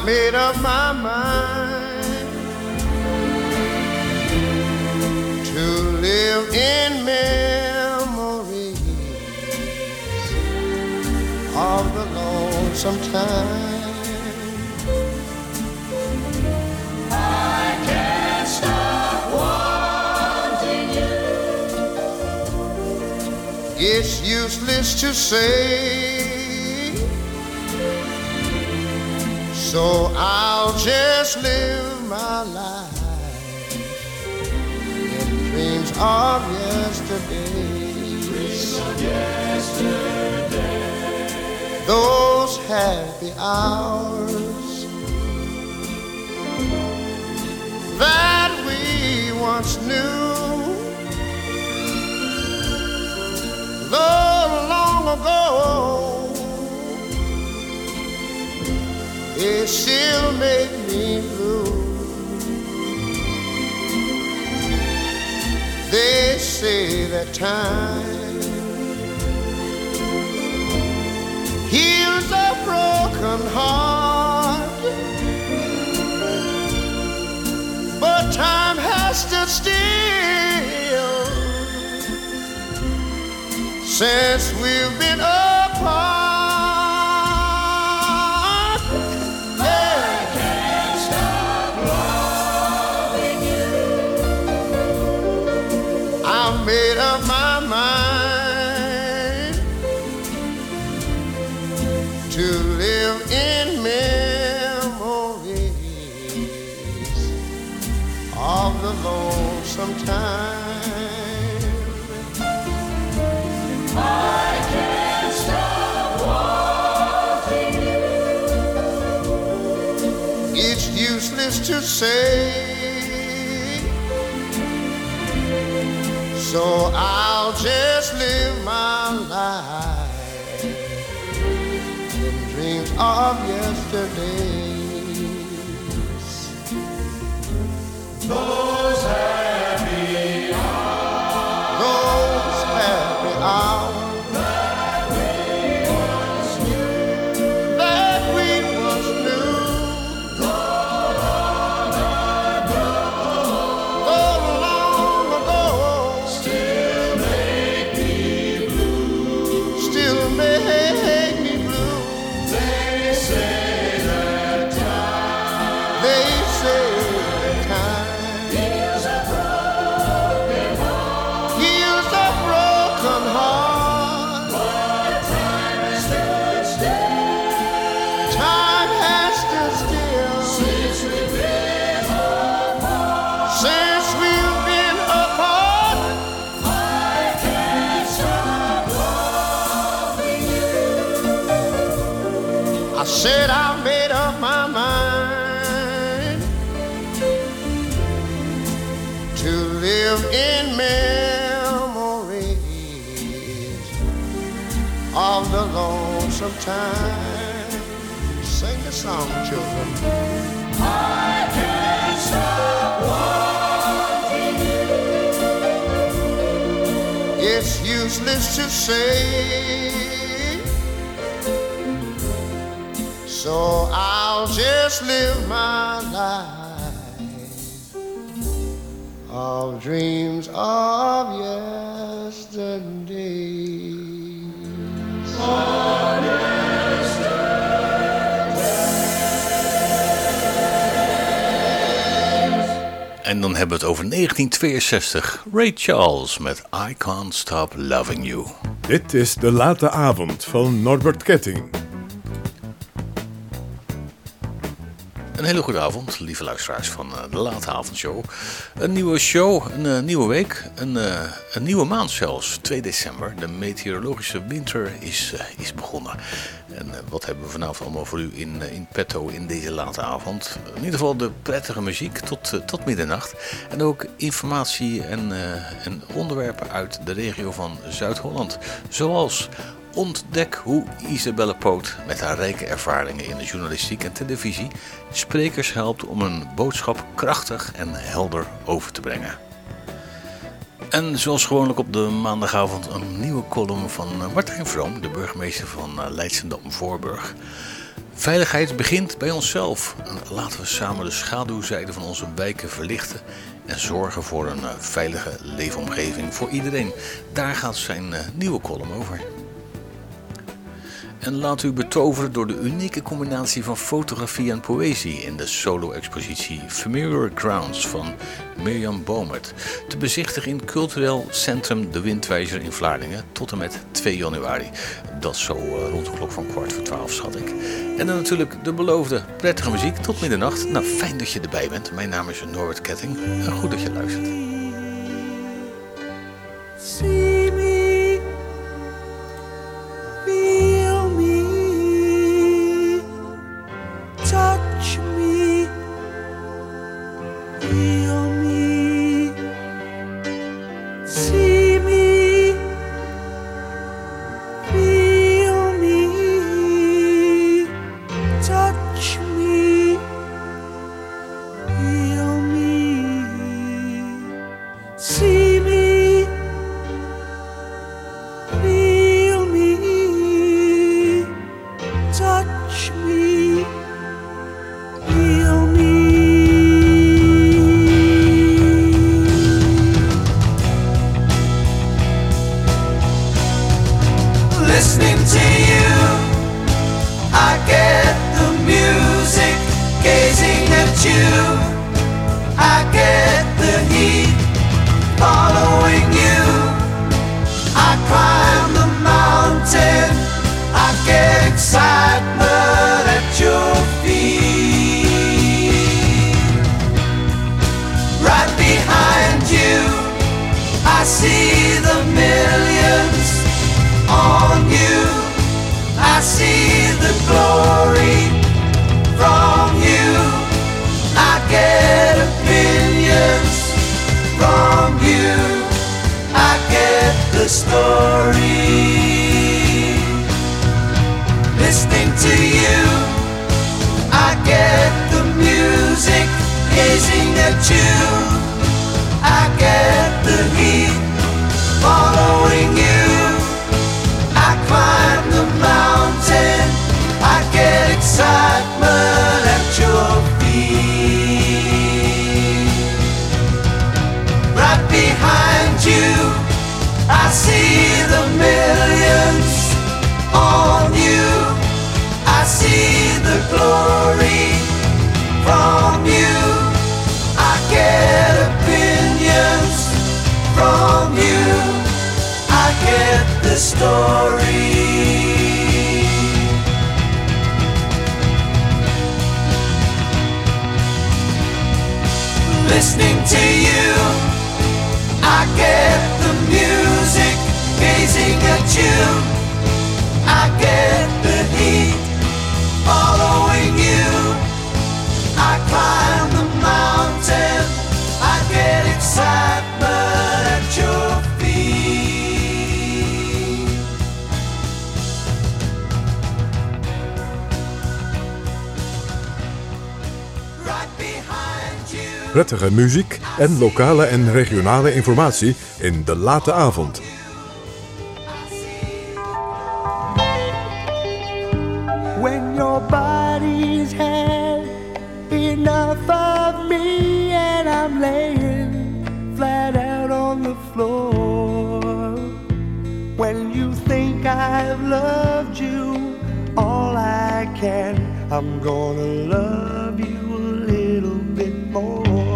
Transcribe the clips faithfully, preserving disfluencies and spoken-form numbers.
I've made up my mind to live in memories of the lonesome time. I can't stop wanting you. It's useless to say, so I'll just live my life in dreams of yesterday. Dreams of yesterday. Those happy hours that we once knew, though long ago, they still make me blue. They say that time heals a broken heart, but time has stood still since we've been apart. Made up my mind to live in memories of the lonesome time. I can't stop wanting you. It's useless to say, so I'll just live my life in dreams of yesterdays. Those happy hours, those happy hours that we once knew, that we once knew. though long ago, Oh, long ago, still make me blue. still make me blue. They say that time They say time heals a broken heart, heals a broken heart. but time has stood still Time has stood still since we've been apart. since we've been apart. I can't stop loving you. I said I made up my mind to live in memories of the lonesome time. Sing the song, children. I can't stop wanting you. It's useless to say, so I'll just live my life of dreams of yesterday. En dan hebben we het over negentien tweeënzestig. Ray Charles met I Can't Stop Loving You. Dit is De Late Avond van Norbert Ketting. Een hele goede avond, lieve luisteraars van uh, de Late Avondshow. Een nieuwe show, een uh, nieuwe week, een, uh, een nieuwe maand zelfs, twee december. De meteorologische winter is, uh, is begonnen. En uh, wat hebben we vanavond allemaal voor u in, uh, in petto in deze late avond? In ieder geval de prettige muziek tot, uh, tot middernacht. En ook informatie en, uh, en onderwerpen uit de regio van Zuid-Holland. Zoals... Ontdek hoe Isabelle Poot met haar rijke ervaringen in de journalistiek en televisie sprekers helpt om een boodschap krachtig en helder over te brengen. En zoals gewoonlijk op de maandagavond een nieuwe column van Martijn Vroom, de burgemeester van Leidschendam-Voorburg. Veiligheid begint bij onszelf. En laten we samen de schaduwzijde van onze wijken verlichten en zorgen voor een uh, veilige leefomgeving voor iedereen. Daar gaat zijn uh, nieuwe column over. En laat u betoveren door de unieke combinatie van fotografie en poëzie in de solo-expositie Familiar Grounds van Mirjam Bomert. Te bezichtigen in cultureel centrum De Windwijzer in Vlaardingen tot en met twee januari. Dat is zo uh, rond de klok van kwart voor twaalf, schat ik. En dan natuurlijk de beloofde prettige muziek tot middernacht. Nou, fijn dat je erbij bent. Mijn naam is Norbert Ketting en goed dat je luistert. See me, feel me, touch me, feel me, see me, feel me, touch me, feel me, see me. Feel me, touch me, feel me. Listening to you, I get the music. Gazing at you, I get the heat. Following you, I climb the mountain, I get excitement at your feet. Right behind you, I see the millions on you. I see the glory from you. I get opinions from you. I get the story. Listening to you, I get the music. Gazing at you, I get the heat. Following you, I climb the mountain. I get excitement at your feet. Right behind you, I see the millions on you. I see the glory from you. I get opinions from you. I get the story. Listening to you, I get the music. Gazing at you, I get the heat. Following you, I climb the mountain. I get excitement at your feet. Right behind you. Prettige muziek en lokale en regionale informatie in de late avond. When your body's had enough of me and I'm laying flat out on the floor. When you think I've loved you all I can, I'm gonna love you a little bit more.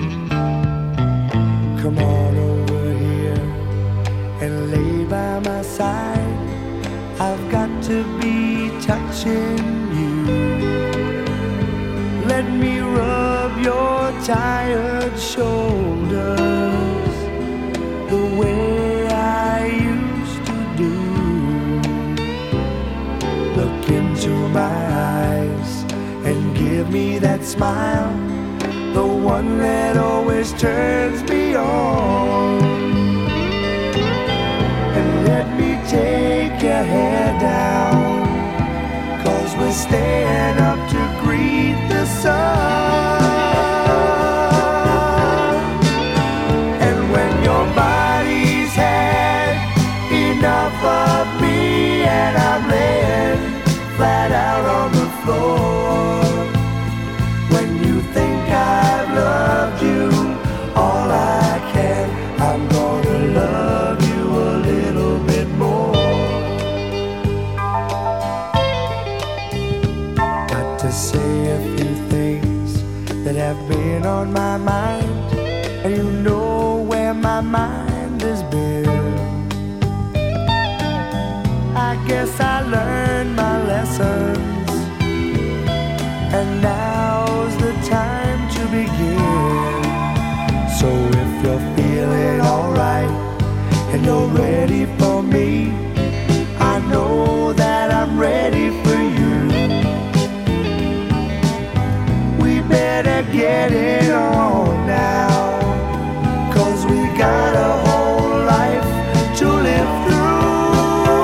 Come on over here and lay by my side. I've got to be touching you. Let me rub your tired shoulders the way I used to do. Look into my eyes and give me that smile, the one that always turns me on. And let me take your hair down, 'cause we're staying up to greet the sun. And when your body's had enough of me and I'm laying flat out on the floor, when you're ready for me, I know that I'm ready for you. We better get it on now, 'cause we got a whole life to live through.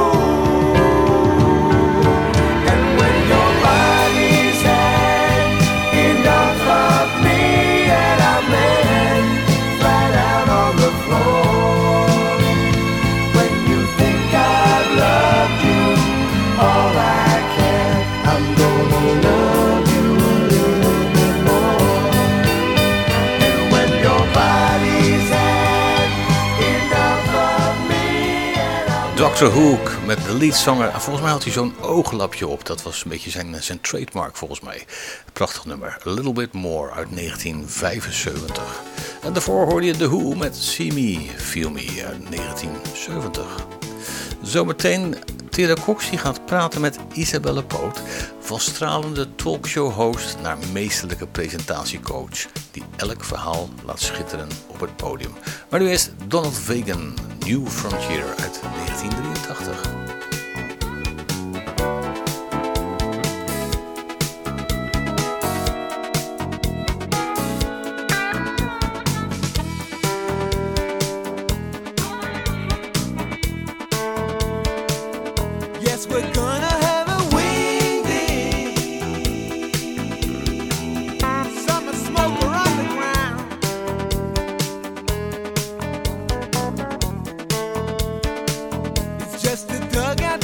And when your body's had enough of me and I'm laying flat out on the floor, when you think I've loved you all I can, I'm gonna love you a little bit more. And when your body's had enough of me and I'm doctor Hook met de leadzanger. Volgens mij had hij zo'n ooglapje op. Dat was een beetje zijn, zijn trademark volgens mij. Prachtig nummer. A Little Bit More uit negentien vijfenzeventig. En daarvoor hoorde je The Who met See Me, Feel Me uit negentien zeventig. Zometeen Tera Cox die gaat praten met Isabelle Poot. Van stralende talkshow-host naar meesterlijke presentatiecoach. Die elk verhaal laat schitteren op het podium. Maar nu eerst Donald Fagen, New Frontier uit negentien drieëntachtig. Yes, we're gonna have a wing day. Summer smoker on the ground. It's just a dugout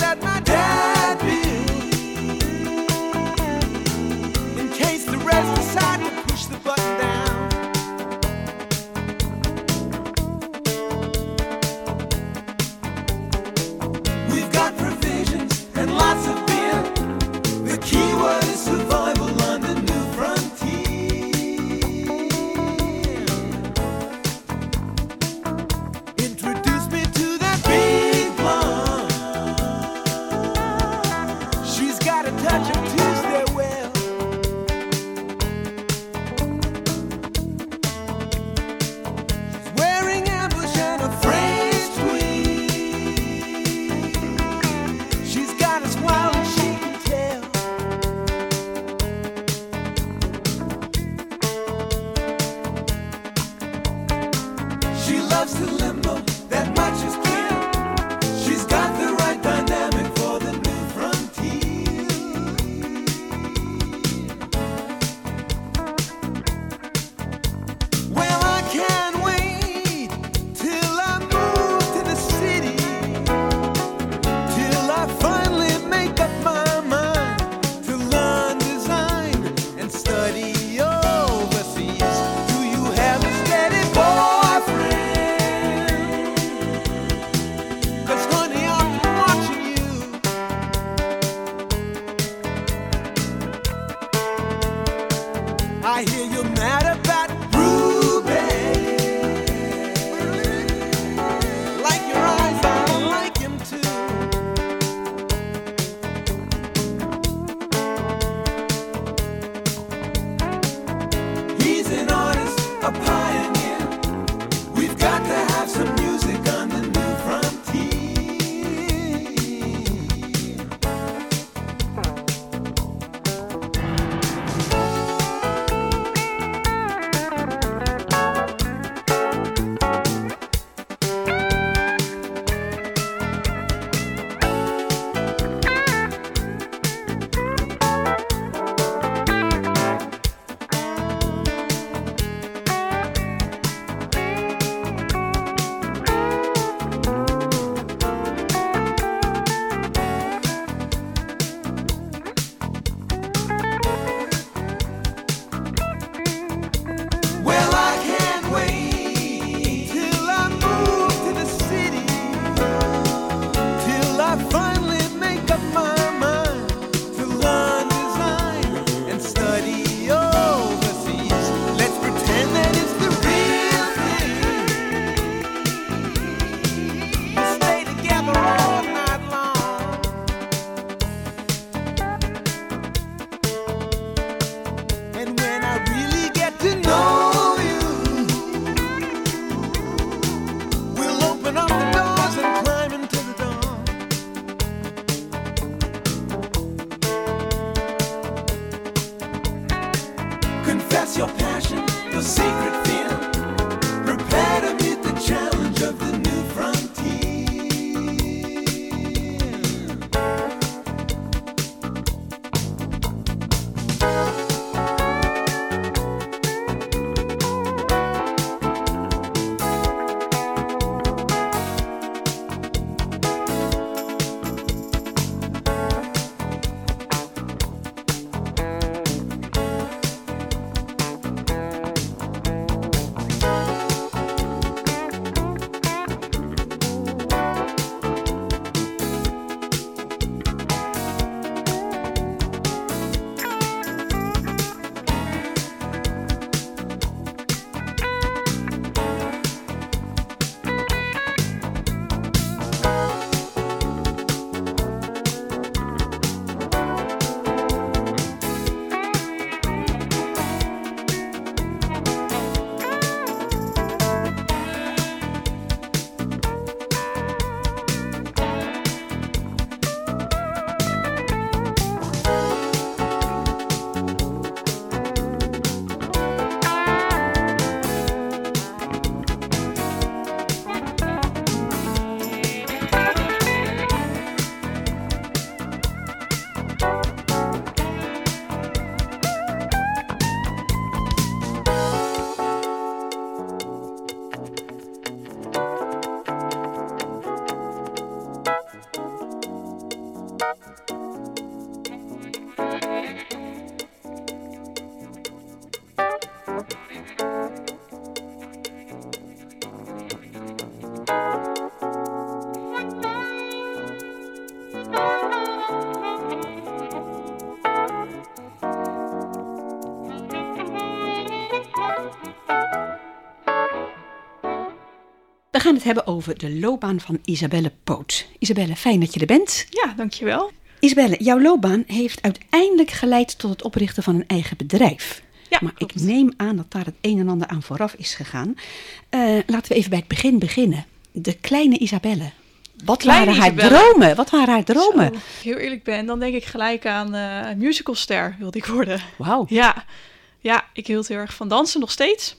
gaan het hebben over de loopbaan van Isabelle Poot. Isabelle, fijn dat je er bent. Ja, dankjewel. Isabelle, jouw loopbaan heeft uiteindelijk geleid tot het oprichten van een eigen bedrijf. Ja, maar klopt. ik neem aan dat daar het een en ander aan vooraf is gegaan. Uh, laten we even bij het begin beginnen. De kleine Isabelle. Wat Kleine waren haar Isabelle. dromen? Wat waren haar dromen? Zo, als ik heel eerlijk ben, dan denk ik gelijk aan uh, musicalster wilde ik worden. Wauw. Ja. ja, ik hield heel erg van dansen nog steeds.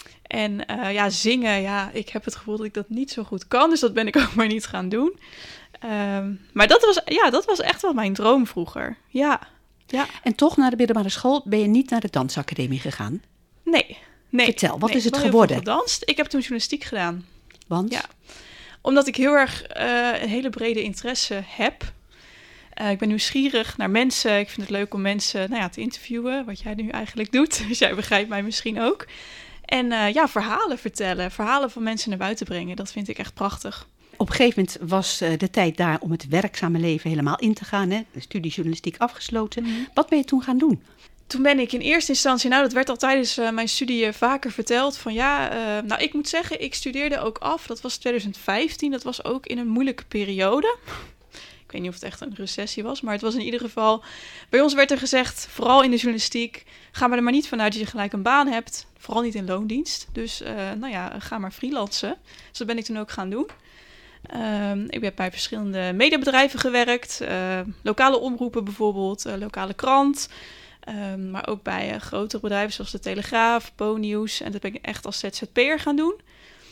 En uh, ja, zingen, ja, ik heb het gevoel dat ik dat niet zo goed kan. Dus dat ben ik ook maar niet gaan doen. Um, maar dat was, ja, dat was echt wel mijn droom vroeger. Ja, ja. En toch, na de middelbare school ben je niet naar de dansacademie gegaan? Nee. nee Vertel, wat nee, is het wel heel geworden? veel gedanst. Ik heb toen journalistiek gedaan. Want? Ja, omdat ik heel erg uh, een hele brede interesse heb. Uh, ik ben nieuwsgierig naar mensen. Ik vind het leuk om mensen nou ja, te interviewen, wat jij nu eigenlijk doet. Dus jij begrijpt mij misschien ook. En uh, ja, verhalen vertellen, verhalen van mensen naar buiten brengen. Dat vind ik echt prachtig. Op een gegeven moment was uh, de tijd daar om het werkzame leven helemaal in te gaan. Hè? De studie journalistiek afgesloten. Mm-hmm. Wat ben je toen gaan doen? Toen ben ik in eerste instantie, nou dat werd al tijdens uh, mijn studie uh, vaker verteld. Van ja, uh, nou ik moet zeggen, ik studeerde ook af. Dat was twintig vijftien, dat was ook in een moeilijke periode. Ik weet niet of het echt een recessie was, maar het was in ieder geval... Bij ons werd er gezegd, vooral in de journalistiek, ga maar er maar niet vanuit dat je gelijk een baan hebt. Vooral niet in loondienst. Dus uh, nou ja, ga maar freelancen. Dus dat ben ik toen ook gaan doen. Um, ik heb bij verschillende mediabedrijven gewerkt. Uh, lokale omroepen bijvoorbeeld, uh, lokale krant. Um, maar ook bij uh, grotere bedrijven zoals de Telegraaf, Po-nieuws. En dat ben ik echt als Z Z P'er gaan doen.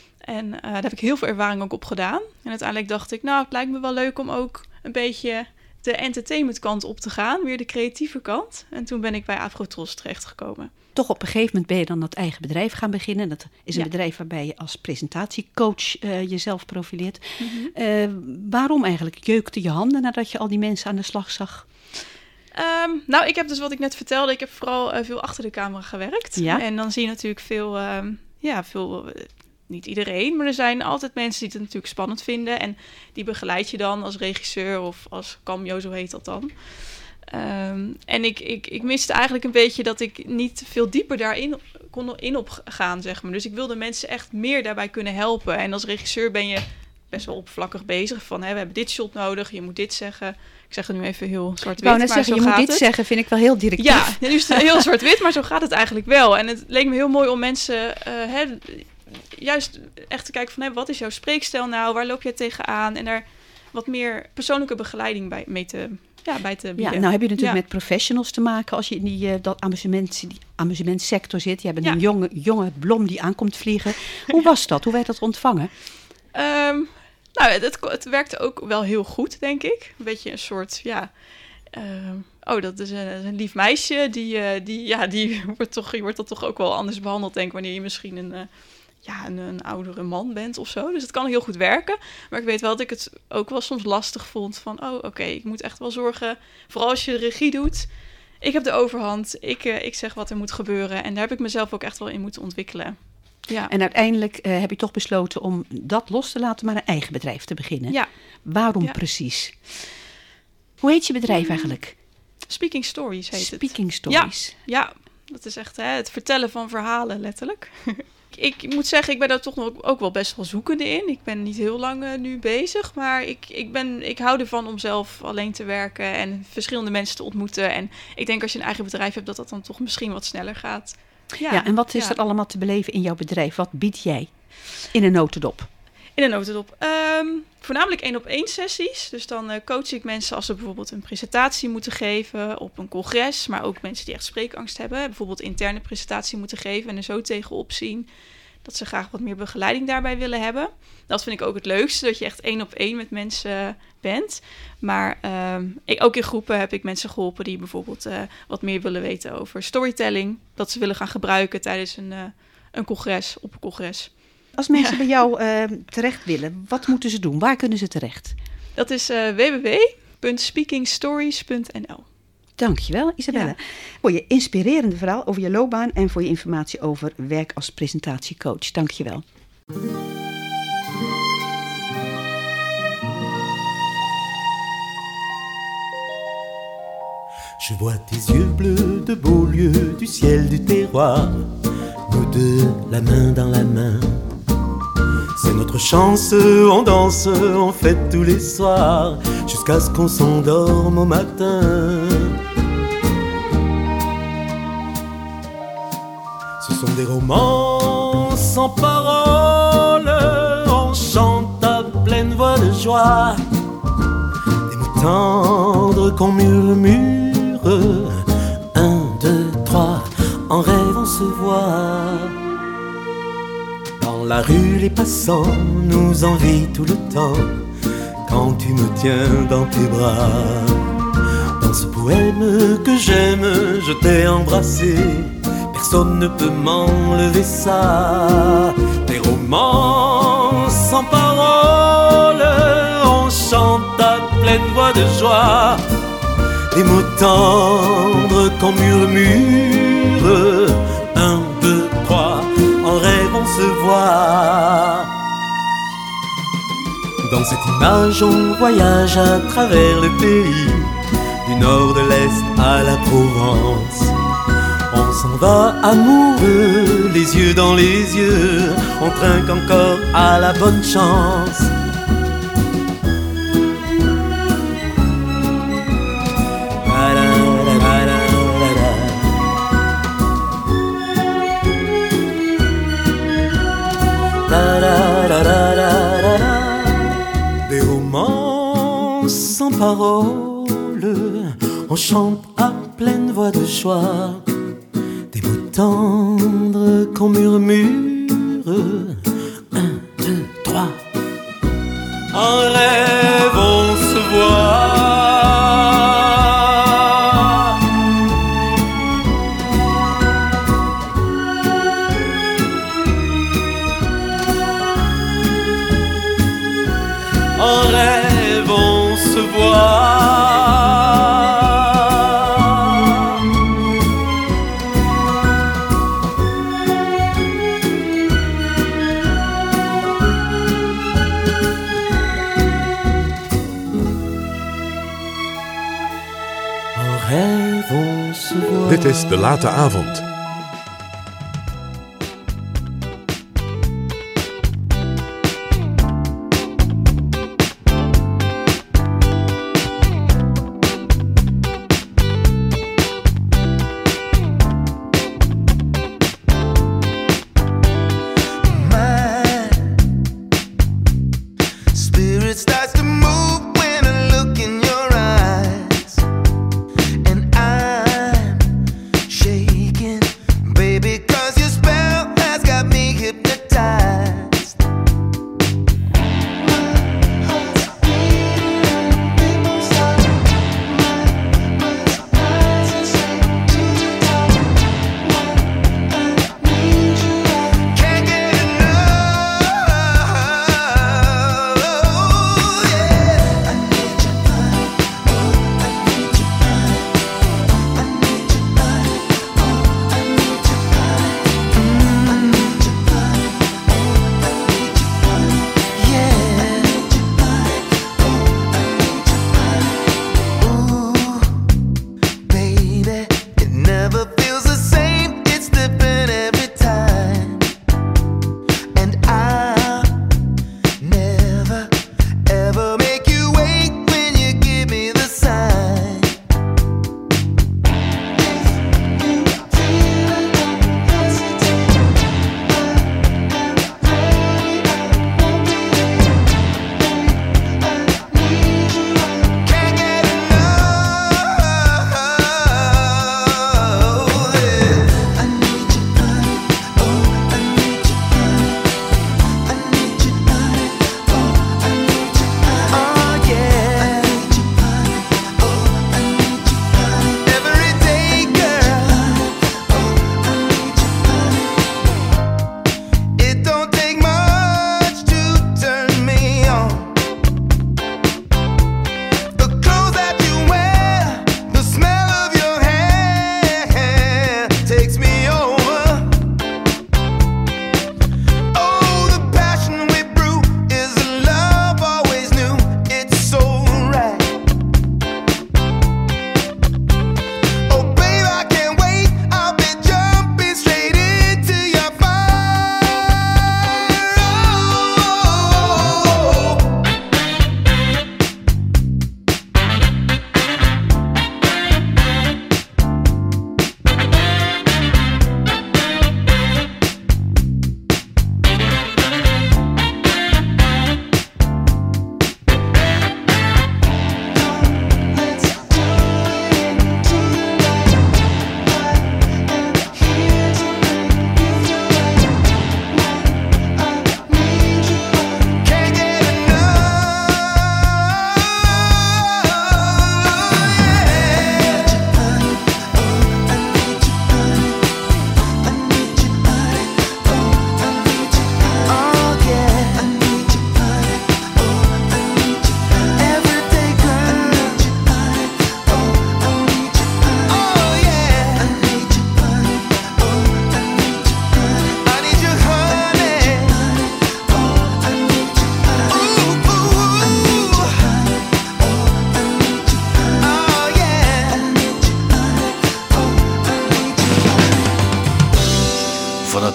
En uh, daar heb ik heel veel ervaring ook op gedaan. En uiteindelijk dacht ik, nou, het lijkt me wel leuk om ook een beetje de entertainmentkant op te gaan. Weer de creatieve kant. En toen ben ik bij Afrotros terechtgekomen. Toch op een gegeven moment ben je dan dat eigen bedrijf gaan beginnen. Dat is een ja. bedrijf waarbij je als presentatiecoach uh, jezelf profileert. Mm-hmm. Uh, waarom eigenlijk? Jeukte je handen nadat je al die mensen aan de slag zag? Um, nou, ik heb dus wat ik net vertelde. Ik heb vooral uh, veel achter de camera gewerkt. Ja? En dan zie je natuurlijk veel... Um, ja, veel... Uh, niet iedereen, maar er zijn altijd mensen die het natuurlijk spannend vinden. En die begeleid je dan als regisseur of als cameo, zo heet dat dan. Um, en ik, ik, ik miste eigenlijk een beetje dat ik niet veel dieper daarin kon in op gaan, zeg maar. Dus ik wilde mensen echt meer daarbij kunnen helpen. En als regisseur ben je best wel oppervlakkig bezig. Van, hè, we hebben dit shot nodig, je moet dit zeggen. Ik zeg het nu even heel zwart-wit, maar zeggen, zo je gaat moet dit het. zeggen, vind ik wel heel directief. Ja, nu is het heel zwart-wit, maar zo gaat het eigenlijk wel. En het leek me heel mooi om mensen... Uh, hè, juist echt te kijken van, hé, wat is jouw spreekstijl nou? Waar loop jij tegenaan? En daar wat meer persoonlijke begeleiding bij, mee te, ja, bij te bieden. Ja, nou heb je natuurlijk ja. met professionals te maken als je in die, uh, dat amusement, die amusementsector zit. Je hebt Ja. een jonge, jonge blom die aankomt vliegen. Hoe was dat? Hoe werd dat ontvangen? Um, nou, het, het werkte ook wel heel goed, denk ik. Een beetje een soort, ja... Uh, oh, dat is een, een lief meisje. Die, uh, die, ja, die wordt toch, je wordt dat toch ook wel anders behandeld, denk ik, wanneer je misschien een... Uh, ja, een, een oudere man bent of zo. Dus het kan heel goed werken. Maar ik weet wel dat ik het ook wel soms lastig vond van... oh, oké, okay, ik moet echt wel zorgen... vooral als je de regie doet... ik heb de overhand, ik, uh, ik zeg wat er moet gebeuren... en daar heb ik mezelf ook echt wel in moeten ontwikkelen. Ja. En uiteindelijk uh, heb je toch besloten om dat los te laten... maar een eigen bedrijf te beginnen. Ja. Waarom ja. precies? Hoe heet je bedrijf eigenlijk? Speaking Stories heet Speaking het. Speaking Stories. Ja, ja, dat is echt hè, het vertellen van verhalen, letterlijk. Ik moet zeggen, ik ben daar toch nog ook wel best wel zoekende in. Ik ben niet heel lang uh, nu bezig, maar ik, ik, ben, ik hou ervan om zelf alleen te werken en verschillende mensen te ontmoeten. En ik denk als je een eigen bedrijf hebt, dat dat dan toch misschien wat sneller gaat. Ja, ja en wat is ja. er allemaal te beleven in jouw bedrijf? Wat bied jij in een notendop? In een notendop. Um, voornamelijk één op één sessies. Dus dan uh, coach ik mensen als ze bijvoorbeeld een presentatie moeten geven op een congres. Maar ook mensen die echt spreekangst hebben. Bijvoorbeeld interne presentatie moeten geven en er zo tegenop zien. Dat ze graag wat meer begeleiding daarbij willen hebben. Dat vind ik ook het leukste, dat je echt één op één met mensen bent. Maar um, ik, ook in groepen heb ik mensen geholpen die bijvoorbeeld uh, wat meer willen weten over storytelling. Dat ze willen gaan gebruiken tijdens een, uh, een congres, op een congres. Als mensen Ja. bij jou uh, terecht willen, wat moeten ze doen? Waar kunnen ze terecht? Dat is uh, w w w punt speaking stories punt n l. Dankjewel, Isabelle. Ja. Voor je inspirerende verhaal over je loopbaan en voor je informatie over werk als presentatiecoach. Dankjewel. Je vois tes yeux bleus de Beaulieu, du ciel du terroir, nous deux, la main dans la main. C'est notre chance, on danse, on fête tous les soirs, jusqu'à ce qu'on s'endorme au matin. Ce sont des romans sans paroles, on chante à pleine voix de joie, des mots tendres qu'on murmure, un, deux, trois, en rêve on se voit. Dans la rue les passants nous envient tout le temps, quand tu me tiens dans tes bras. Dans ce poème que j'aime, je t'ai embrassé, personne ne peut m'enlever ça. Des romans sans paroles, on chante à pleine voix de joie, des mots tendres qu'on murmure, un, deux, trois, en rêve on se voit. Dans cette image on voyage à travers le pays, du nord de l'est à la Provence. On s'en va amoureux, les yeux dans les yeux, on trinque encore à la bonne chance. Des romans sans paroles, on chante à pleine voix de joie, des mots tendres qu'on murmure, un, deux, trois, en rêve on se voit. En rêve on se voit. En rêve on se voit. Dit is De Late Avond. Spirit starts to move when I look in your eyes, and I'm shaking, baby, 'cause your spell has got me hypnotized. My heart's beating, people start to my eyes and say to the top, I need you, can't get enough. Yeah.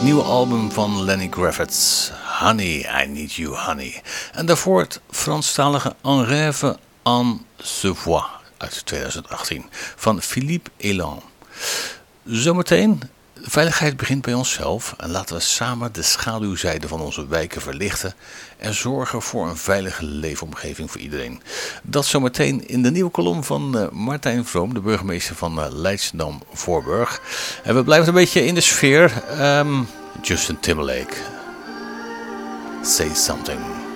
het nieuwe album van Lenny Kravitz, Honey, I Need You Honey. En daarvoor het Franstalige En Rêve en se voit uit twintig achttien van Philippe Elan. Zometeen, veiligheid begint bij onszelf en laten we samen de schaduwzijde van onze wijken verlichten en zorgen voor een veilige leefomgeving voor iedereen. Dat zometeen in de nieuwe kolom van uh, Martijn Vroom, de burgemeester van uh, Leidschendam-Voorburg. En we blijven een beetje in de sfeer. Um, Justin Timberlake. Say Something.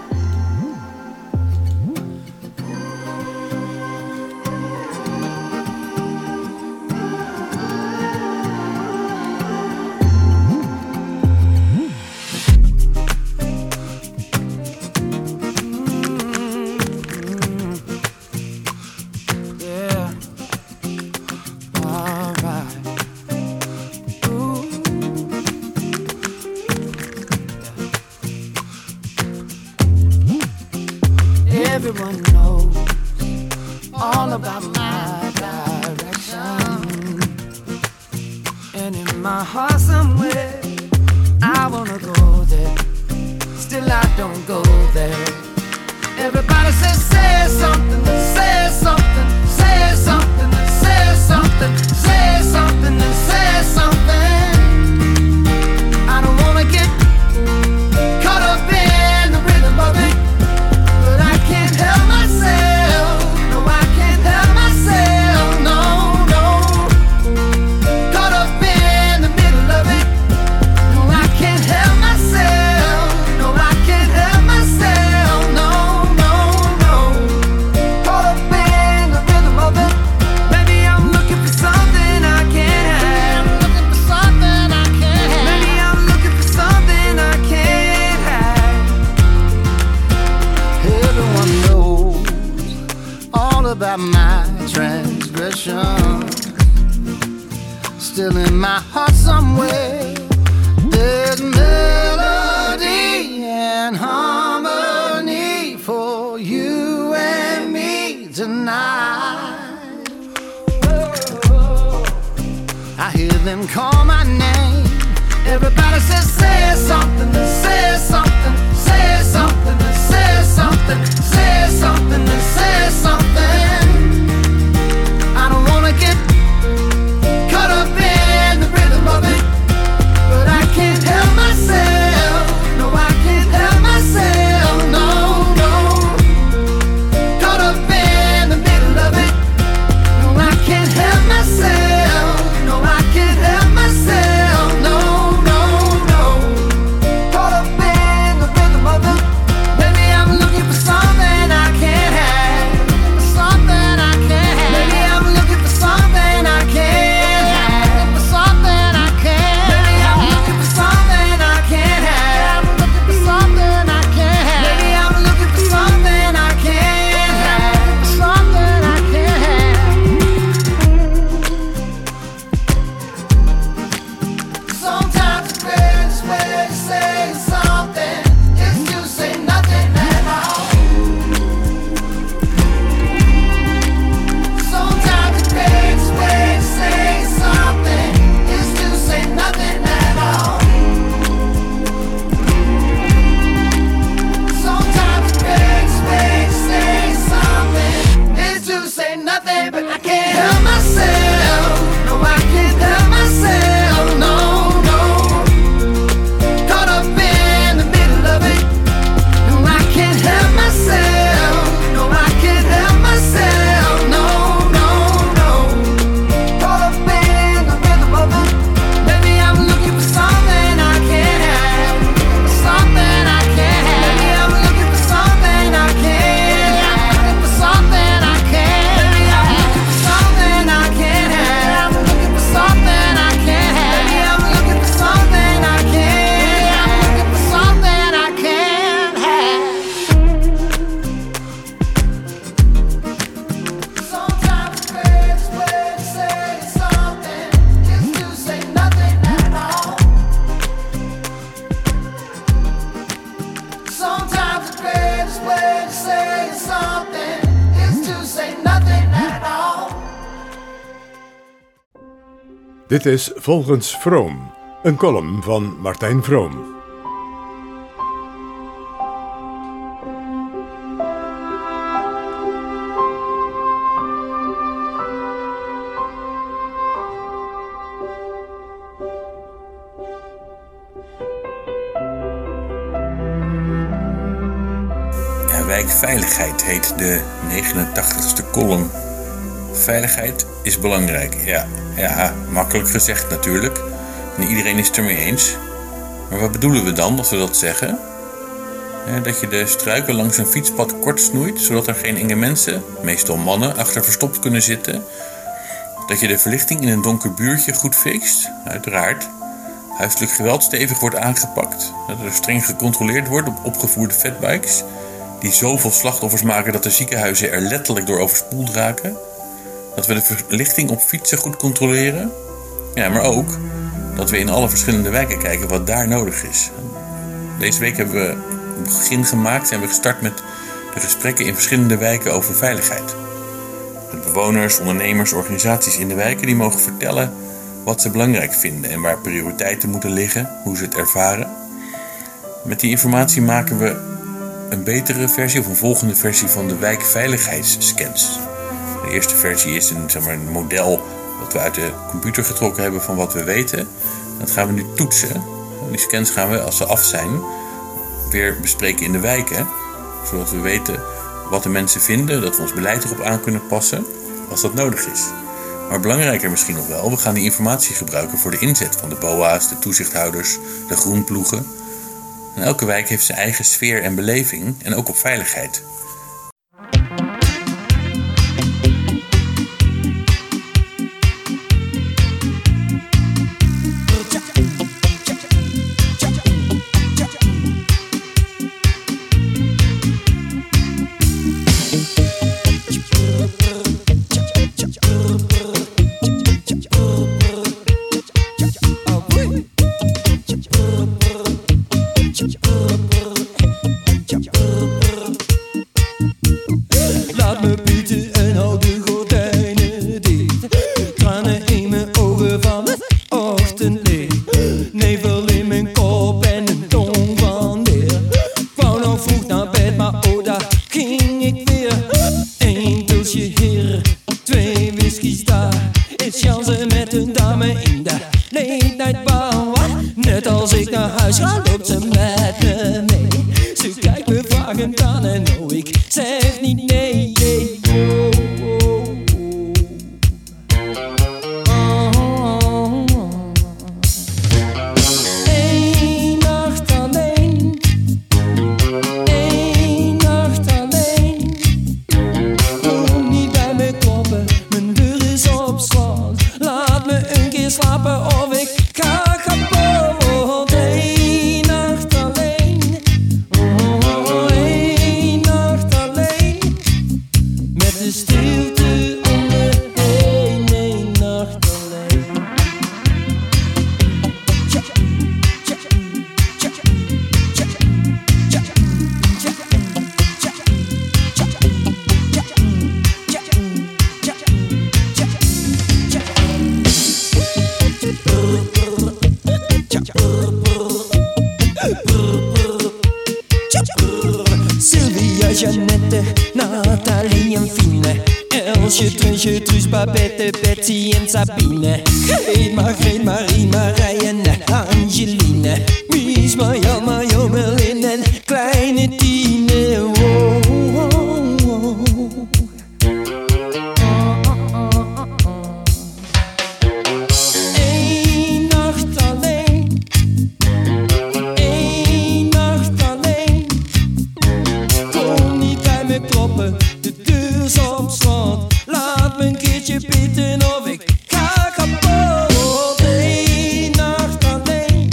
Everyone knows all about my direction, and in my heart somewhere I wanna go there, still I don't go there. Everybody says say something, say something, say something, say something, say something, and say something. I don't wanna get caught up in the rhythm of it, but I can't help myself. No, I can't help myself. No, no. Caught up in the middle of it. No, I can't help myself. No, I can't help myself. No, no, no. Caught up in the rhythm of it. Maybe I'm looking for something I can't have. Looking for something I can't have. Maybe I'm looking for something I can't have. Everyone knows all about my transgression. Still in my heart somewhere there's melody and harmony for you and me tonight. I hear them call my name. Everybody says say something, say something, say something, say something, say something, say something. I don't wanna get caught up in the rhythm of it, but I can't help myself. No, I can't help myself. No, no. Caught up in the middle of it. No, I can't help myself. No, I can't help myself. No, no, no. Caught up in the rhythm of it. Maybe I'm looking for something I can't have. Something I can't have. Maybe I'm looking for something I can't have. For something I can't. Maybe I'm looking for something I can't have. Looking for something I can't have. Maybe I'm looking for something I can't have. Something I can't have. Sometimes the greatest way to say something is to say nothing at all. Sometimes the greatest way to say something is to say nothing at all. Sometimes the greatest way to say something is to say nothing, but I can't help myself. No, I can't help myself. No, no. Caught up in the middle of it. No, I can't help myself. No, I can't help myself. No, no, no. Caught up in the rhythm of it. Maybe I'm looking for something I can't have. Something I can't have. Maybe I'm looking for something I can't have. Looking for something I can't. Maybe I'm looking for something I can't have. Looking for something I can't have. Maybe I'm looking for something I can't have. Looking for something I can't have. Sometimes the greatest way to say something is to say nothing at all. Sometimes the greatest way to say something is to say nothing at all. Dit is Volgens Vroom, Een column van Martijn Vroom. Wijkveiligheid heet de negenentachtigste column. Veiligheid is belangrijk. Ja, ja, makkelijk gezegd natuurlijk. En iedereen is het ermee eens. Maar wat bedoelen we dan als we dat zeggen? Ja, dat je de struiken langs een fietspad kort snoeit, zodat er geen enge mensen, meestal mannen, achter verstopt kunnen zitten. Dat je de verlichting in een donker buurtje goed fixt, uiteraard. Huiselijk geweld stevig wordt aangepakt. Dat er streng gecontroleerd wordt op opgevoerde fatbikes, die zoveel slachtoffers maken dat de ziekenhuizen er letterlijk door overspoeld raken. Dat we de verlichting op fietsen goed controleren. Ja, maar ook dat we in alle verschillende wijken kijken wat daar nodig is. Deze week hebben we een begin gemaakt en we gestart met de gesprekken in verschillende wijken over veiligheid. Met bewoners, ondernemers, organisaties in de wijken die mogen vertellen wat ze belangrijk vinden en waar prioriteiten moeten liggen, hoe ze het ervaren. Met die informatie maken we een betere versie of een volgende versie van de wijkveiligheidsscans. De eerste versie is een, zeg maar, een model dat we uit de computer getrokken hebben van wat we weten. Dat gaan we nu toetsen. Die scans gaan we, als ze af zijn, weer bespreken in de wijken. Zodat we weten wat de mensen vinden, dat we ons beleid erop aan kunnen passen als dat nodig is. Maar belangrijker misschien nog wel, we gaan die informatie gebruiken voor de inzet van de B O A's, de toezichthouders, de groenploegen. En elke wijk heeft zijn eigen sfeer en beleving en ook op veiligheid. Laat me bieden en hou de gordijnen dicht. Tranen in mijn ogen van het ochtendlicht. Nevel in mijn kop en een tong van leer. Wou nog vroeg naar bed, maar oh daar ging ik weer. Eén pilsje hier, twee whiskies daar. Is chansen met een dame in de late night bar. Net als ik naar huis ga, loopt ze met me mee. Ze kijkt me vragend aan en oh, ik zeg niet nee. nee. Oh, oh, oh. Oh, oh. Eén nacht alleen, één nacht alleen. Kom niet bij me kloppen, mijn deur is op slot. Laat me een keer slapen of ik ga kapot. Eén nacht alleen, oh, één nacht alleen. Met de stilte om me heen, één nacht alleen. Tja, tja, tja, tja, tja, tja, tja, Sylvia, Jeannette, Nathalie en Fine. Elsje, Trunsje, Truus, Babette, Betsy en Sabine. Greet, Margreet, Marie, Marije en Angeline. Mies, Marjan, Mario, Merlin en kleine Tine. Oh, oh, oh. Eén nacht alleen, één nacht alleen. Kom niet bij me kloppen, de deur is op slot. Laat me een keertje bitten of ik ga kapot. Eén nacht alleen,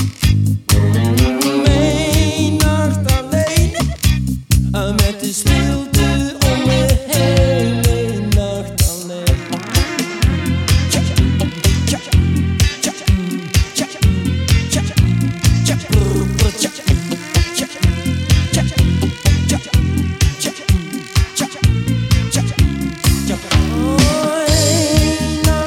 één nacht alleen. Met de stilte om me heen, één nacht alleen. Tja, tja, tja, tja, tja, tja, brr, tja, tja, tja, tja, tja, tja, tja, tja. Oh, één nacht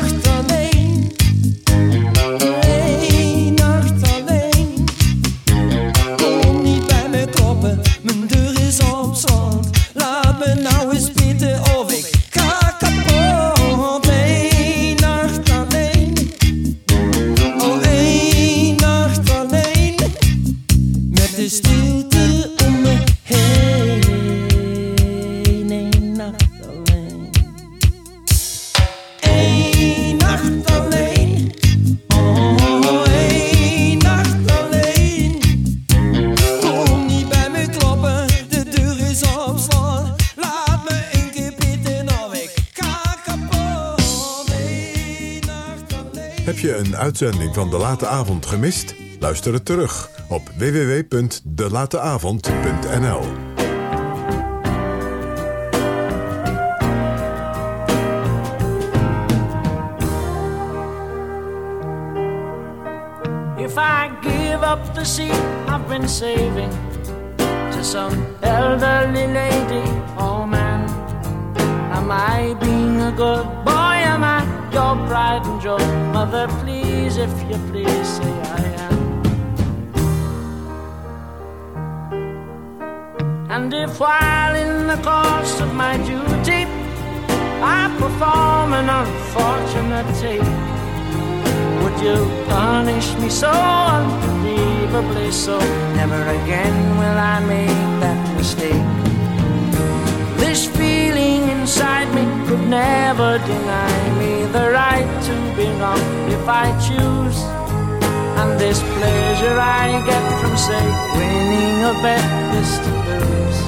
Heb je een uitzending van De Late Avond gemist? Luister het terug op w w w punt de late avond punt n l. If I give up the seat I've been saving to some elderly lady or man, am I being a good boy? Am I your pride and joy? Mother, please, if you please, say I am. And if while in the course of my duty I perform an unfortunate take, would you punish me so unbelievably so? Never again will I make that mistake. This feeling inside me could never deny me the right to be wrong if I choose. And this pleasure I get from, say, winning a bet is to lose.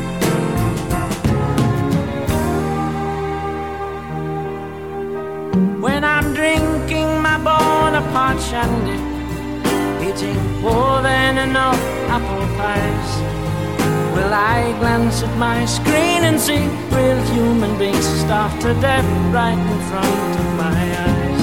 When I'm drinking my Bonaparte shandy, eating more than enough apple pies, will I glance at my screen and see real human beings starved to death right in front of my eyes?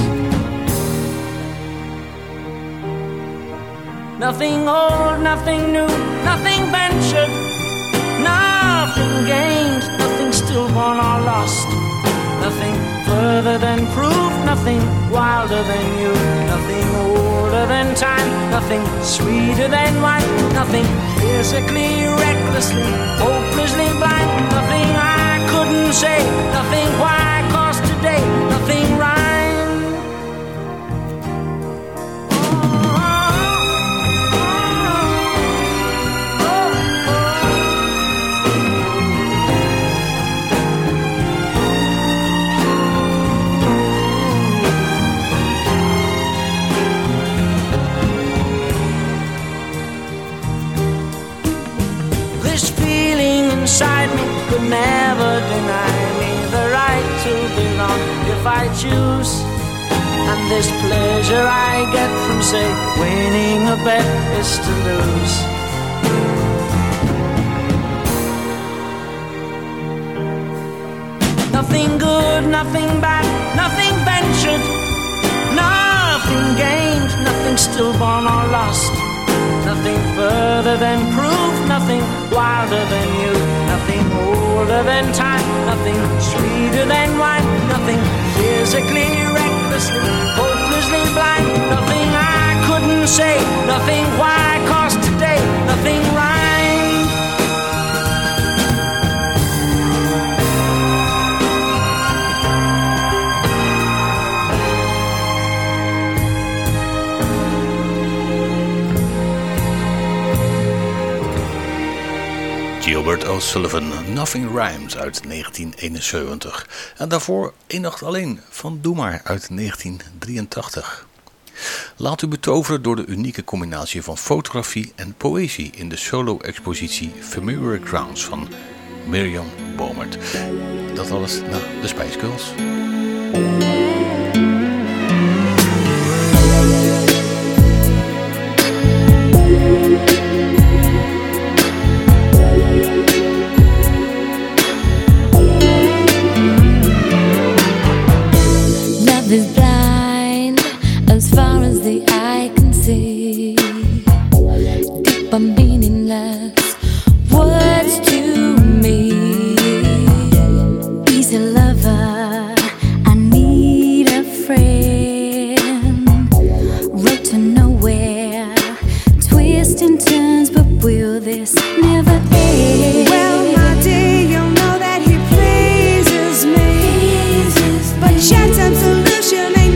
Nothing old, nothing new, nothing ventured, nothing gained, nothing stillborn or lost, nothing further than proof, nothing wilder than you, nothing older than time, nothing sweeter than wine, nothing physically, recklessly, hopelessly blind, nothing I couldn't say, nothing why, cause today, nothing rhyme. Inside me could never deny me the right to belong if I choose. And this pleasure I get from, say, winning a bet is to lose. Nothing good, nothing bad, nothing ventured, nothing gained, nothing stillborn or lost, nothing further than proof, nothing wilder than you, nothing older than time, nothing sweeter than wine, nothing physically, recklessly, hopelessly blind, nothing I couldn't say, nothing why, cause today, nothing rhyme. Gilbert O'Sullivan, Nothing Rhymes uit negentien eenenzeventig. En daarvoor Eén Nacht Alleen van Doe Maar uit negentien drieëntachtig. Laat u betoveren door de unieke combinatie van fotografie en poëzie in de solo-expositie Familiar Grounds van Mirjam Bomert. Dat alles na de Spice Girls. Is blind as far as the eye can see. Deep and meaningless words to me. Easy lover, I need a friend. Road to nowhere, twists and turns, but will this never end? Well, my dear, you know that he pleases me, but yet I'm so solution ain't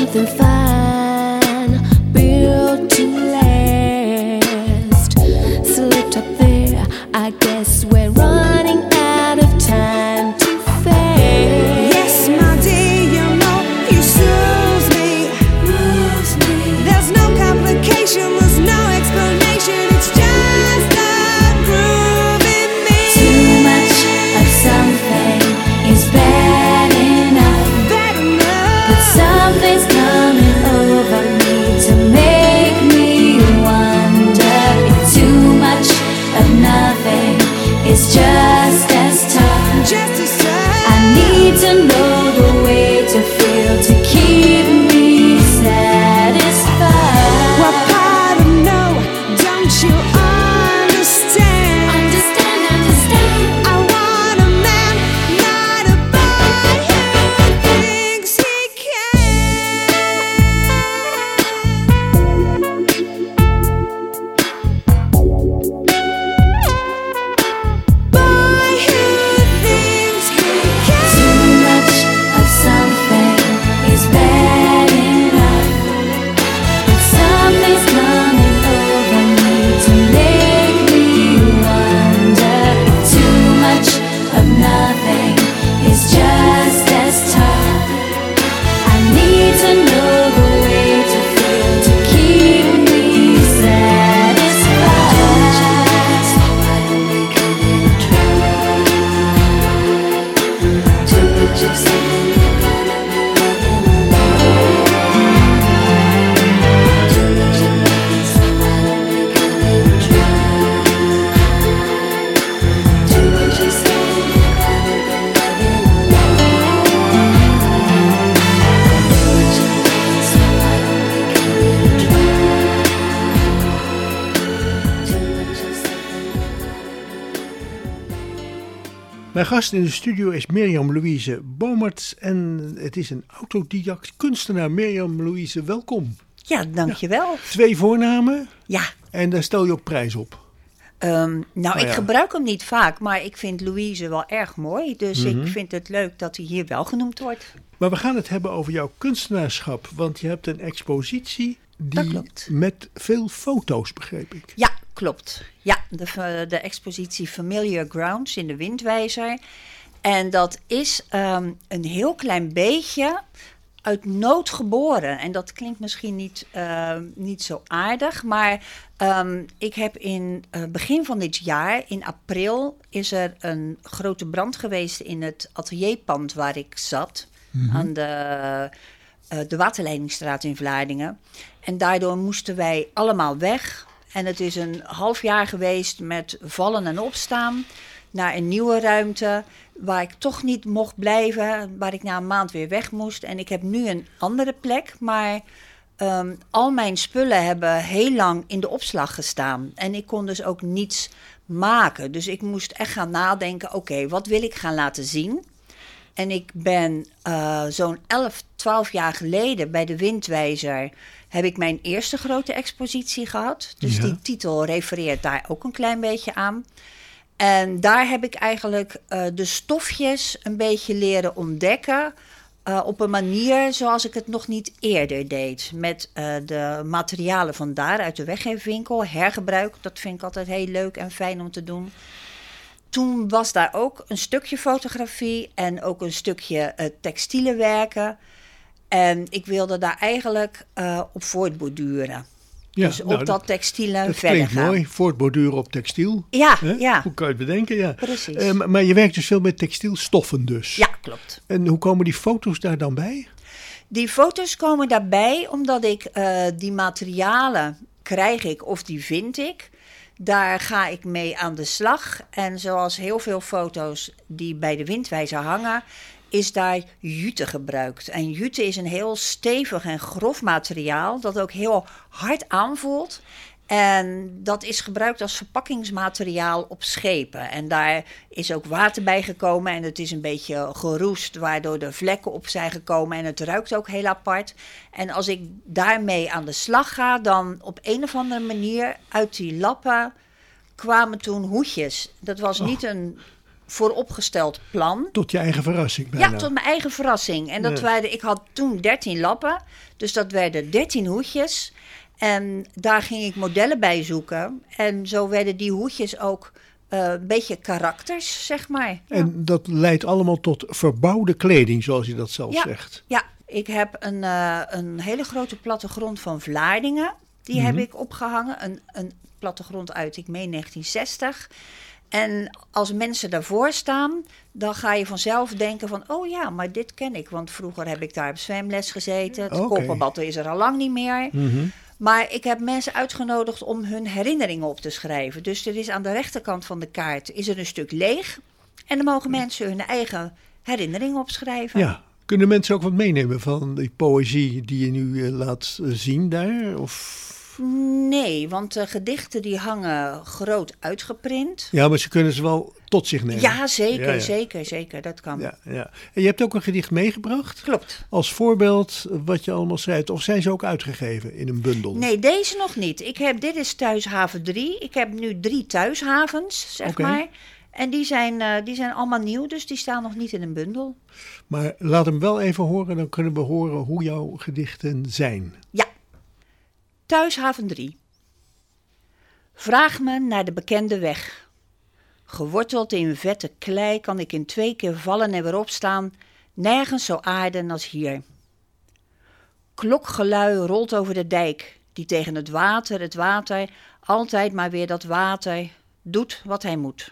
something fine, built to last. Slipped up there, I guess we're running out of time too fast. Yes, my dear, you know you soothe me. Moves me. There's no complication, there's no explanation. It's just a groove in me. Too much of something is bad enough. Bad enough. But something's coming over me to make me wonder if too much of nothing is just as tough. Just as tough. I need to know the way to feel to keep me satisfied. Well, part of no, don't you understand? Understand, understand. I want a man, not a boy who thinks he Boy who thinks he can. Too much of something is bad enough. But something's coming over me to make me wonder if too much of nothing is just as tough. I need to know the way to feel to keep me satisfied. Too much of something. Too much of nothing, so why don't we give it a try? Too much of something, rather than living alone. Too much of nothing, so why don't we give it a try? Too much of something. Mijn gast in de studio is Mirjam Louise Boomert en het is een autodidact kunstenaar. Mirjam Louise, welkom. Ja, dankjewel. Twee voornamen Ja, en daar stel je ook prijs op. ehm, nou, ik ja. gebruik hem niet vaak, maar ik vind Louise wel erg mooi. Dus Mhm. ik vind het leuk dat hij hier wel genoemd wordt. Maar we gaan het hebben over jouw kunstenaarschap, want je hebt een expositie Dat die klopt. met veel foto's, begreep ik. Ja, klopt. Ja, de, de expositie Familiar Grounds in de Windwijzer. En dat is ehm, een heel klein beetje uit nood geboren. En dat klinkt misschien niet, ehm, niet zo aardig, maar ehm, ik heb in uh, begin van dit jaar, in april, is er een grote brand geweest in het atelierpand waar ik zat, Mhm. aan de, uh, de Waterleidingstraat in Vlaardingen. En daardoor moesten wij allemaal weg. En het is een half jaar geweest met vallen en opstaan naar een nieuwe ruimte waar ik toch niet mocht blijven, waar ik na een maand weer weg moest. En ik heb nu een andere plek, maar um, al mijn spullen hebben heel lang in de opslag gestaan. En ik kon dus ook niets maken. Dus ik moest echt gaan nadenken, oké, wat wil ik gaan laten zien? En ik ben uh, zo'n elf, twaalf jaar geleden bij de Windwijzer heb ik mijn eerste grote expositie gehad. Dus Ja. die titel refereert daar ook een klein beetje aan. En daar heb ik eigenlijk uh, de stofjes een beetje leren ontdekken. Uh, op een manier zoals ik het nog niet eerder deed. Met uh, de materialen van daar uit de weggeefwinkel. Hergebruik, dat vind ik altijd heel leuk en fijn om te doen. Toen was daar ook een stukje fotografie en ook een stukje uh, textiele werken. En ik wilde daar eigenlijk uh, op voortborduren. Ja, dus op nou, dat textiele Dat verder klinkt gaan. mooi, voortborduren op textiel. Ja, Hè? ja. Hoe kan je het bedenken? Ja. Precies. Eh, maar- maar je werkt dus veel met textielstoffen dus. Ja, klopt. En hoe komen die foto's daar dan bij? Die foto's komen daarbij omdat ik uh, die materialen krijg ik of die vind ik. Daar ga ik mee aan de slag. En zoals heel veel foto's die bij de Windwijzer hangen, is daar jute gebruikt. En jute is een heel stevig en grof materiaal dat ook heel hard aanvoelt. En dat is gebruikt als verpakkingsmateriaal op schepen. En daar is ook water bij gekomen en het is een beetje geroest, waardoor er vlekken op zijn gekomen en het ruikt ook heel apart. En als ik daarmee aan de slag ga, dan op een of andere manier uit die lappen kwamen toen hoedjes. Dat was Oh. niet een vooropgesteld plan. Tot je eigen verrassing bijna. Ja, tot mijn eigen verrassing. En dat Ja. waren, ik had toen dertien lappen, dus dat werden dertien hoedjes. En daar ging ik modellen bij zoeken. En zo werden die hoedjes ook uh, een beetje karakters, zeg maar. Ja. En dat leidt allemaal tot verbouwde kleding, zoals je dat zelf ja, zegt. Ja, ik heb een, uh, een hele grote plattegrond van Vlaardingen. Die Mhm. heb ik opgehangen. Een, een plattegrond uit, ik meen negentien zestig. En als mensen daarvoor staan, dan ga je vanzelf denken van... oh ja, maar dit ken ik, want vroeger heb ik daar op zwemles gezeten. Het Oké. kopperbad is er al lang niet meer. Mhm. Maar ik heb mensen uitgenodigd om hun herinneringen op te schrijven. Dus er is aan de rechterkant van de kaart is er een stuk leeg. En dan mogen mensen hun eigen herinneringen opschrijven. Ja. Kunnen mensen ook wat meenemen van die poëzie die je nu uh, laat uh, zien daar? Of... Nee, want de gedichten die hangen groot uitgeprint. Ja, maar ze kunnen ze wel tot zich nemen. Ja, zeker, Ja, ja. zeker, zeker. Dat kan. Ja, ja. En je hebt ook een gedicht meegebracht? Klopt. Als voorbeeld wat je allemaal schrijft. Of zijn ze ook uitgegeven in een bundel? Nee, deze nog niet. Ik heb, dit is thuishaven drie. Ik heb nu drie thuishavens, zeg Oké. maar. En die zijn, uh, die zijn allemaal nieuw, dus die staan nog niet in een bundel. Maar laat hem wel even horen, dan kunnen we horen hoe jouw gedichten zijn. Ja. Thuishaven drie. Vraag me naar de bekende weg. Geworteld in vette klei kan ik in twee keer vallen en weer opstaan, nergens zo aarden als hier. Klokgelui rolt over de dijk, die tegen het water, het water, altijd maar weer dat water, doet wat hij moet.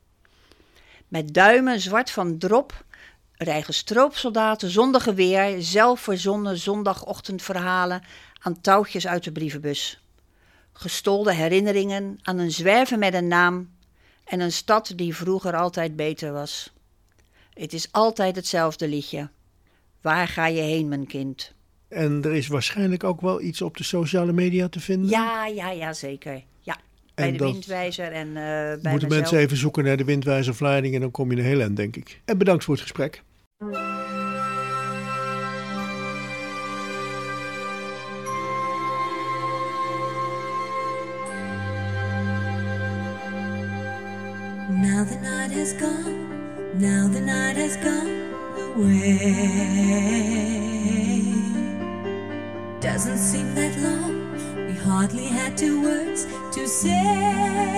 Met duimen zwart van drop rijgen stroopsoldaten zonder geweer, zelfverzonnen zondagochtendverhalen aan touwtjes uit de brievenbus. Gestolde herinneringen aan een zwerver met een naam en een stad die vroeger altijd beter was. Het is altijd hetzelfde liedje. Waar ga je heen, mijn kind? En er is waarschijnlijk ook wel iets op de sociale media te vinden? Ja, ja, ja, zeker. Ja, bij En de dat Windwijzer en uh, bij Moeten mezelf. mensen even zoeken naar de Windwijzer Vlaardingen en dan kom je er heel eind, denk ik. En bedankt voor het gesprek. Now the night has gone, now the night has gone away. Doesn't seem that long, we hardly had two words to say.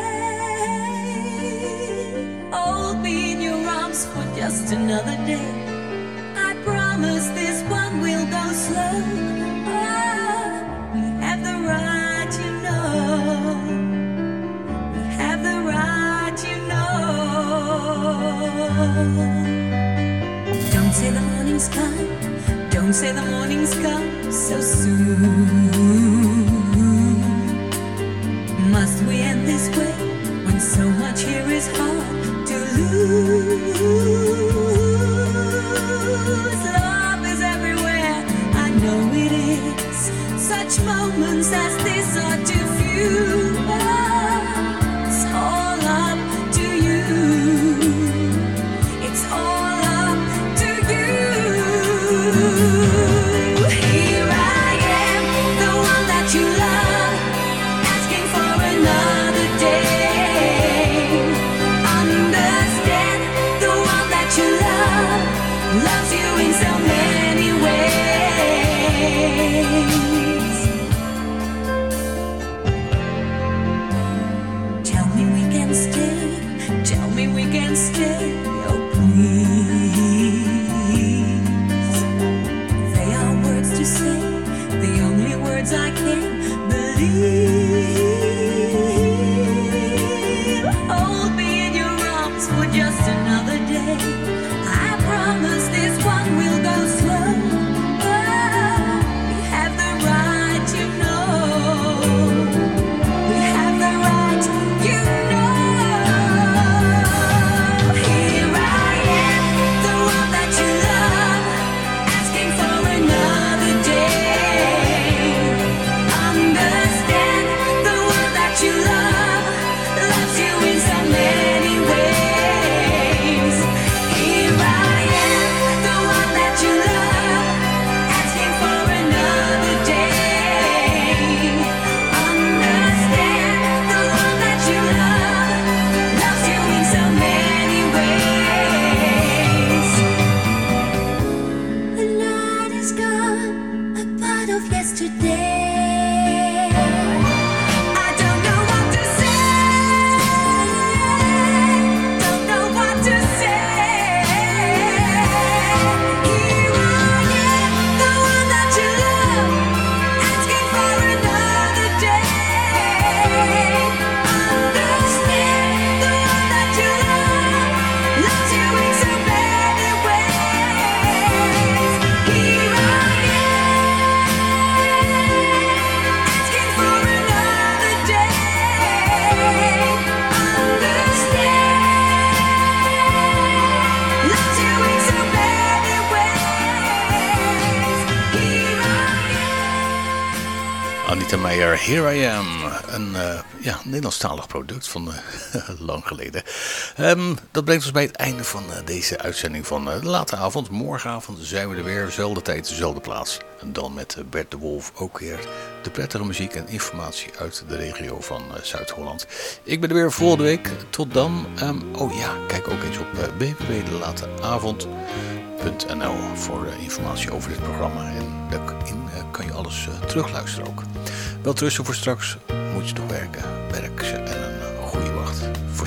Hold me in your arms for just another day. I promise this one will go slow. Oh, we have the right, you know. We have the right, you know. Don't say the morning's come, don't say the morning's come so soon. Must we end this way when so much here is hard to lose? Love is everywhere, I know it is. Such moments as this are too few. It's all up to you. It's all up to you. Here I am, the one that you love, asking for another day. Understand, the one that you love loves you in so many ways. Tell me we can stay, tell me we can stay, oh please. They are words to say, the only words I can believe. Hold me in your arms for just another day. I promise this one will go slow. Oh, we have the right, you know. We have the right, you know. Here I am, the one that you love, asking for another day. part of yesterday. I don't know what to say, don't know what to say. Here I am, the one that you love, asking for another day. Understand, the one that you love loves you in so many ways. Here I asking for another day. Understand, loves you in so many ways. Here I Anita Meijer, Here I Am. Een uh, ja, Nederlandstalig product van uh, lang geleden. Um, dat brengt ons bij het einde van uh, deze uitzending van uh, de late avond. Morgenavond zijn we er weer, dezelfde tijd, dezelfde plaats. En dan met uh, Bert de Wolf ook weer de prettige muziek en informatie uit de regio van uh, Zuid-Holland. Ik ben er weer volgende week. Tot dan. Um, oh ja, kijk ook eens op uh, w w w punt de late avond punt n l voor uh, informatie over dit programma. En daarin uh, kan je alles uh, terugluisteren ook. Wel trusten voor straks. Moet je toch werken. Werk ze en een goede wacht. Voor